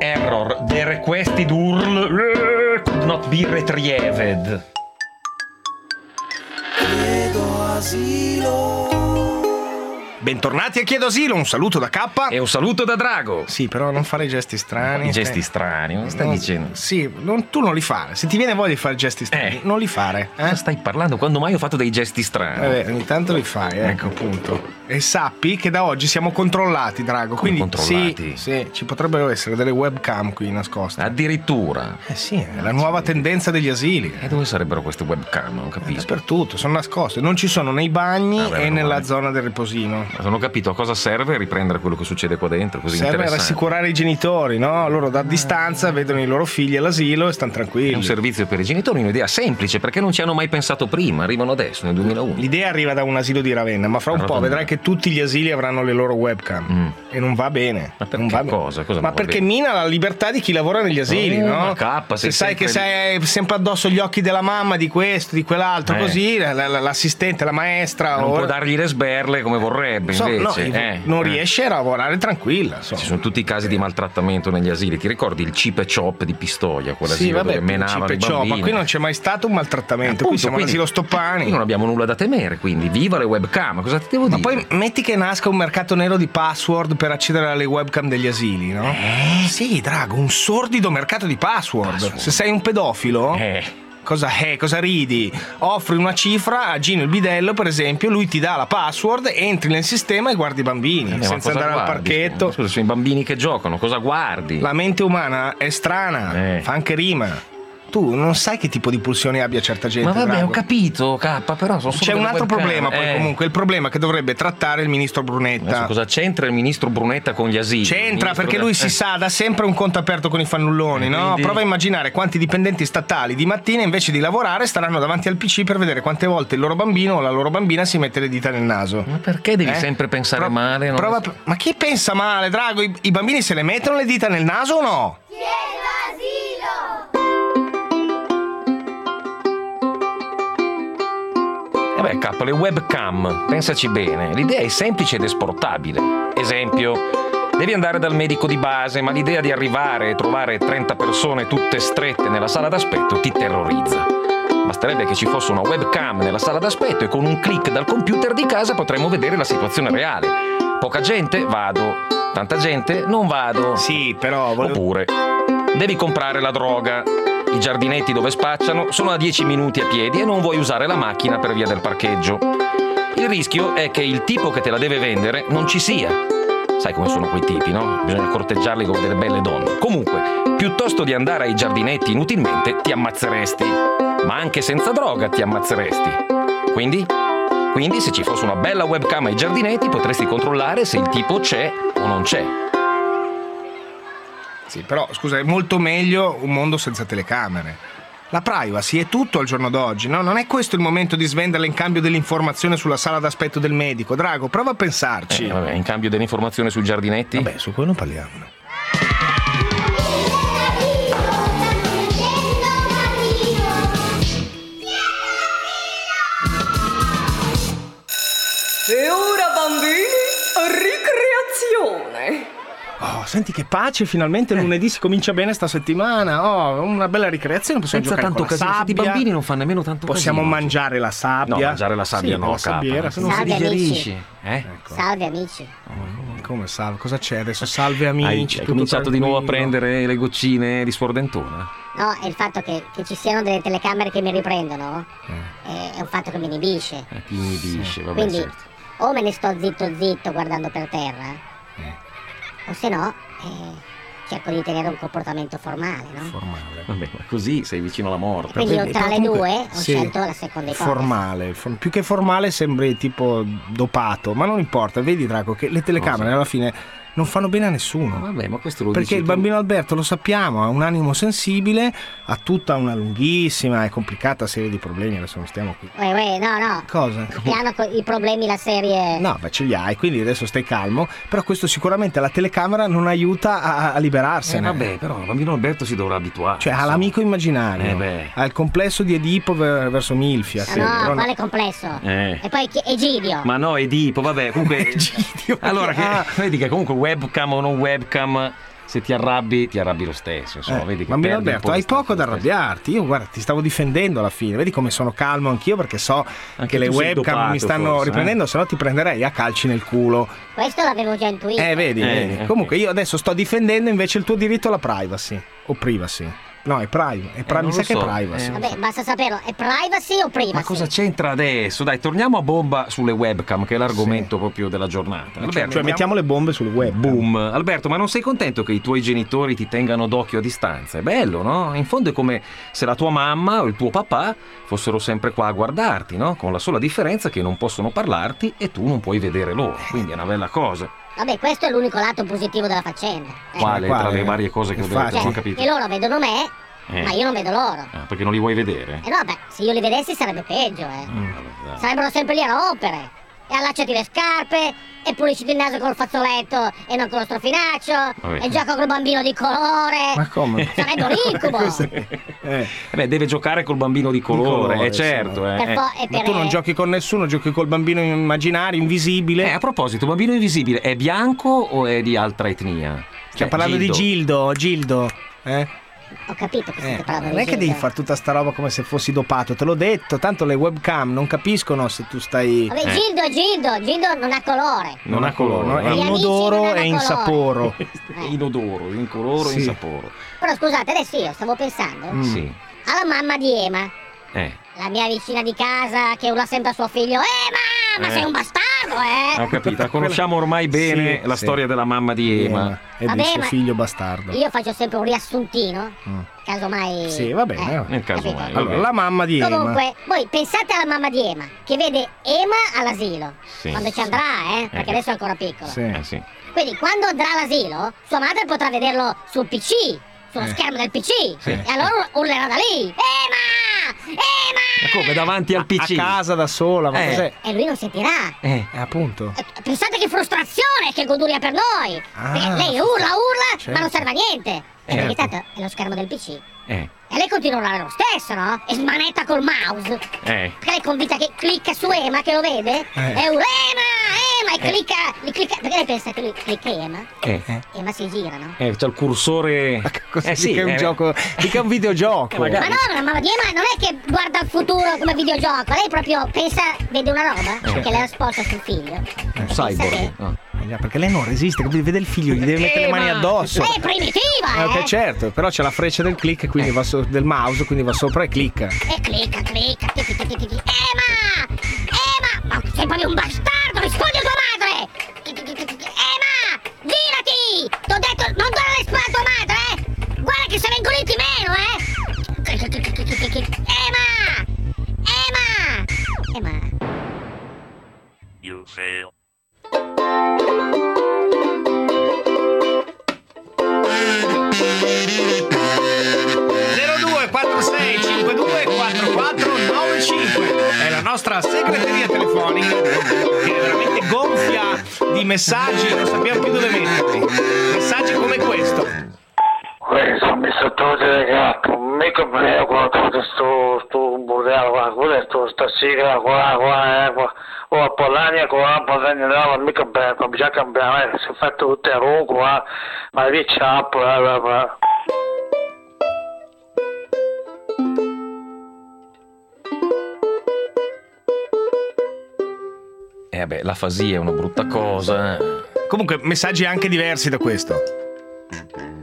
Error. The requested URL could not be retrieved. Chiedo asilo. Bentornati a Chiedo Asilo, un saluto da K. E un saluto da Drago. Sì, però non fare gesti strani. I gesti strani, cosa stai dicendo? Sì, tu non li fare. Se ti viene voglia di fare gesti strani, non li fare. Cosa stai parlando? Quando mai ho fatto dei gesti strani? Ogni tanto li fai, ecco appunto. E sappi che da oggi siamo controllati, Drago. Come quindi controllati? Sì, ci potrebbero essere delle webcam qui nascoste. Addirittura. Sì, è la nuova tendenza degli asili. E dove sarebbero queste webcam? Non capisco. Dappertutto, sono nascoste. Non ci sono nei bagni e nella zona del riposino. Non ho capito a cosa serve riprendere quello che succede qua dentro. Così serve a rassicurare i genitori, no? Loro da distanza vedono i loro figli all'asilo e stanno tranquilli. È un servizio per i genitori, un'idea semplice, perché non ci hanno mai pensato prima, arrivano adesso, nel 2001. L'idea arriva da un asilo di Ravenna, ma fra un po' vedrai che tutti gli asili avranno le loro webcam. E non va bene. Ma perché non va cosa? Ma perché mina la libertà di chi lavora negli asili, no? Se sai che sei sempre addosso gli occhi della mamma, di questo, di quell'altro, così, l'assistente, la maestra. Non può dargli le sberle come vorrebbe, invece. Non riesce a lavorare tranquilla. Ci sono tutti i casi di maltrattamento negli asili. Ti ricordi il Chip e Chop di Pistoia? Quell'asilo dove menavano i bambini? Ma qui non c'è mai stato un maltrattamento. Qui siamo all'asilo Stoppani. Qui non abbiamo nulla da temere, quindi viva le webcam. Cosa ti devo dire? Ma poi metti che nasca un mercato nero di password per accedere alle webcam degli asili, no? Sì, Drago, un sordido mercato di password. Se sei un pedofilo. Cosa ridi? Offri una cifra a Gino il bidello, per esempio, lui ti dà la password, entri nel sistema e guardi i bambini senza andare al parchetto. Scusa, sono i bambini che giocano, cosa guardi? La mente umana è strana, fa anche rima. Tu non sai che tipo di pulsioni abbia certa gente. Ma vabbè, Drago. ho capito, però sono c'è un altro problema poi comunque, il problema che dovrebbe trattare il ministro Brunetta. Adesso cosa c'entra il ministro Brunetta con gli asili? C'entra perché lui si sa, da sempre un conto aperto con i fannulloni, no? Quindi... Prova a immaginare quanti dipendenti statali di mattina invece di lavorare staranno davanti al PC per vedere quante volte il loro bambino o la loro bambina si mette le dita nel naso. Ma perché devi sempre pensare male? Ma chi pensa male, Drago? I bambini se le mettono le dita nel naso o no? Chiedo asilo! K, le webcam, pensaci bene, l'idea è semplice ed esportabile. Esempio, devi andare dal medico di base, ma l'idea di arrivare e trovare 30 persone tutte strette nella sala d'aspetto ti terrorizza. Basterebbe che ci fosse una webcam nella sala d'aspetto e con un click dal computer di casa potremmo vedere la situazione reale. Poca gente? Vado. Tanta gente? Non vado. Sì, però... Oppure, devi comprare la droga. I giardinetti dove spacciano sono a 10 minuti a piedi e non vuoi usare la macchina per via del parcheggio. Il rischio è che il tipo che te la deve vendere non ci sia. Sai come sono quei tipi, no? Bisogna corteggiarli come delle belle donne. Comunque, piuttosto di andare ai giardinetti inutilmente, ti ammazzeresti. Ma anche senza droga ti ammazzeresti. Quindi, se ci fosse una bella webcam ai giardinetti, potresti controllare se il tipo c'è o non c'è. Sì, però scusa, è molto meglio un mondo senza telecamere. La privacy è tutto al giorno d'oggi, no? Non è questo il momento di svenderla in cambio dell'informazione sulla sala d'aspetto del medico. Drago, prova a pensarci. Vabbè, in cambio dell'informazione sui giardinetti? Vabbè, su quello parliamo. E ora, bambini, ricreazione. Oh, senti che pace, finalmente lunedì si comincia bene sta settimana. Oh, una bella ricreazione, possiamo senza giocare tanto con la sabbia. I bambini non fanno nemmeno tanto possiamo casino. mangiare la sabbia. No, mangiare la sabbia sì, no, la sabbiera, se non Salve, si digerisce. amici. Ecco. Salve amici. Come salve? Cosa c'è adesso? Salve amici. Hai cominciato di nuovo a prendere le goccine di Sfordentona? No, è il fatto che ci siano delle telecamere che mi riprendono è un fatto che mi inibisce. Ti inibisce, vabbè, quindi certo. O me ne sto zitto guardando per terra, o se no cerco di tenere un comportamento formale, no? Formale. Vabbè, ma così sei vicino alla morte. Quindi tra le comunque, due ho scelto la seconda ipotesi. Formale. Più che formale sembri tipo dopato, ma non importa, vedi Drago che le telecamere alla fine non fanno bene a nessuno. Vabbè, ma questo lo perché dici il tu. bambino Alberto, lo sappiamo, ha un animo sensibile, ha tutta una lunghissima e complicata serie di problemi. Adesso non stiamo qui. No. Cosa? Piano i problemi, la serie. No, beh, ce li hai, quindi adesso stai calmo. Però questo sicuramente la telecamera non aiuta a liberarsene. Vabbè, però il bambino Alberto si dovrà abituare. Cioè, ha l'amico immaginario, ha il complesso di Edipo verso Milfia. No, quale complesso? E poi Egidio. Ma no, Edipo, vabbè, comunque. Egidio. Allora, vedi che comunque webcam o non webcam, se ti arrabbi lo stesso, insomma, vedi che Bambino perdi un Alberto, po' hai di poco da lo stesso. arrabbiarti. Io guarda, ti stavo difendendo alla fine. Vedi come sono calmo anch'io, perché so Anche che le tu sei webcam dopato, mi stanno forse, riprendendo, se no ti prenderei a calci nel culo. Questo l'avevo già intuito. Vedi, vedi. Comunque io adesso sto difendendo invece il tuo diritto alla privacy. O privacy. No, è privacy. non Mi sa lo che è so. privacy. Vabbè, basta saperlo, è privacy o privacy? Ma cosa c'entra adesso? Dai, torniamo a bomba sulle webcam, che è l'argomento proprio della giornata. Alberto, Cioè mettiamo le bombe sul web. boom. Alberto, ma non sei contento che i tuoi genitori ti tengano d'occhio a distanza? È bello, no? In fondo è come se la tua mamma o il tuo papà fossero sempre qua a guardarti, no? Con la sola differenza che non possono parlarti e tu non puoi vedere loro. Quindi è una bella cosa. Vabbè, questo è l'unico lato positivo della faccenda. Quale tra le varie cose che ho detto? Infatti. Non ho Cioè, capito. che loro vedono me, ma io non vedo loro. Ah, perché non li vuoi vedere? E no, beh, se io li vedessi sarebbe peggio, Vabbè, dai. Sarebbero sempre lì a rompere. E allacciati le scarpe, e pulisciti il naso col fazzoletto e non con lo strofinaccio, Vabbè. e gioca col bambino di colore. Ma come? Sarebbe un incubo. Beh, deve giocare col bambino di colore, colore, certo. Ma tu non giochi con nessuno, giochi col bambino immaginario, invisibile. A proposito, bambino invisibile è bianco o è di altra etnia? Stiamo parlando di Gildo. Ho capito che state parlando Non di è che devi Gildo. fare tutta sta roba come se fossi dopato, te l'ho detto, tanto le webcam non capiscono se tu stai... Vabbè, Gildo non ha colore. Non ha colore, No, è Gli amici inodoro non hanno e insaporo. È inodoro, incoloro, Sì. insaporo. Però scusate, adesso io stavo pensando Sì. alla mamma di Ema, Eh. la mia vicina di casa che urla sempre a suo figlio: ma sei un bastardo, Ho capito, conosciamo ormai bene Sì, la sì. storia della mamma di Ema. E Vabbè, del suo ma figlio bastardo. Io faccio sempre un riassuntino, casomai... Sì, va bene. Nel caso capito? mai. Allora, la mamma di Ema. Comunque, voi pensate alla mamma di Ema, che vede Ema all'asilo, Sì. quando ci andrà, perché adesso è ancora piccola. Sì. Sì. Quindi quando andrà all'asilo, sua madre potrà vederlo sul PC, sullo schermo del PC, e allora urlerà da lì: Ema! Ma come, davanti al PC? A casa da sola, ma cos'è? E lui non sentirà. Appunto. Pensate che frustrazione, che goduria per noi! Perché lei urla, certo. ma non serve a niente. Certo. Perché tanto è lo schermo del PC. Eh. E lei continua a urlare lo stesso, no? E smanetta col mouse. Eh. Perché lei è convinta che clicca su Ema, che lo vede, e urla Ema, e clicca. Perché lei pensa che lui clicca Ema? Ema si gira, no? C'è il cursore. Così Sì, che è un gioco, mica un videogioco. magari. Ma no, la mamma di Ema non è che guarda il futuro come videogioco, lei proprio pensa, vede una roba, che lei la sposta sul figlio. Un Pensa cyborg. che- Ah. Perché lei non resiste, capito? Vede il figlio, gli deve mettere le mani addosso. È primitiva, Ok, certo, però c'è la freccia del click e quindi del mouse, quindi va sopra e clicca. E clicca. Ema! Ma sei proprio un bastardo, rispondi a tua madre! Ema! Girati! T'ho detto, non dare le spalle a tua madre, Guarda che se vengo lì ti meno, Ema! You fail. È la nostra segreteria telefonica che è veramente gonfia di messaggi, non sappiamo più dove metterli. Messaggi come questo. Questo mi sta togliendo gatto, mica me qua tutto sto bordello qua, cos'è sta sigla qua, o a Polania qua, mica bene, bisogna cambiare, si è fatto tutto a lungo qua, ma lì ciappo, Vabbè, l'afasia è una brutta cosa. Comunque, messaggi anche diversi da questo.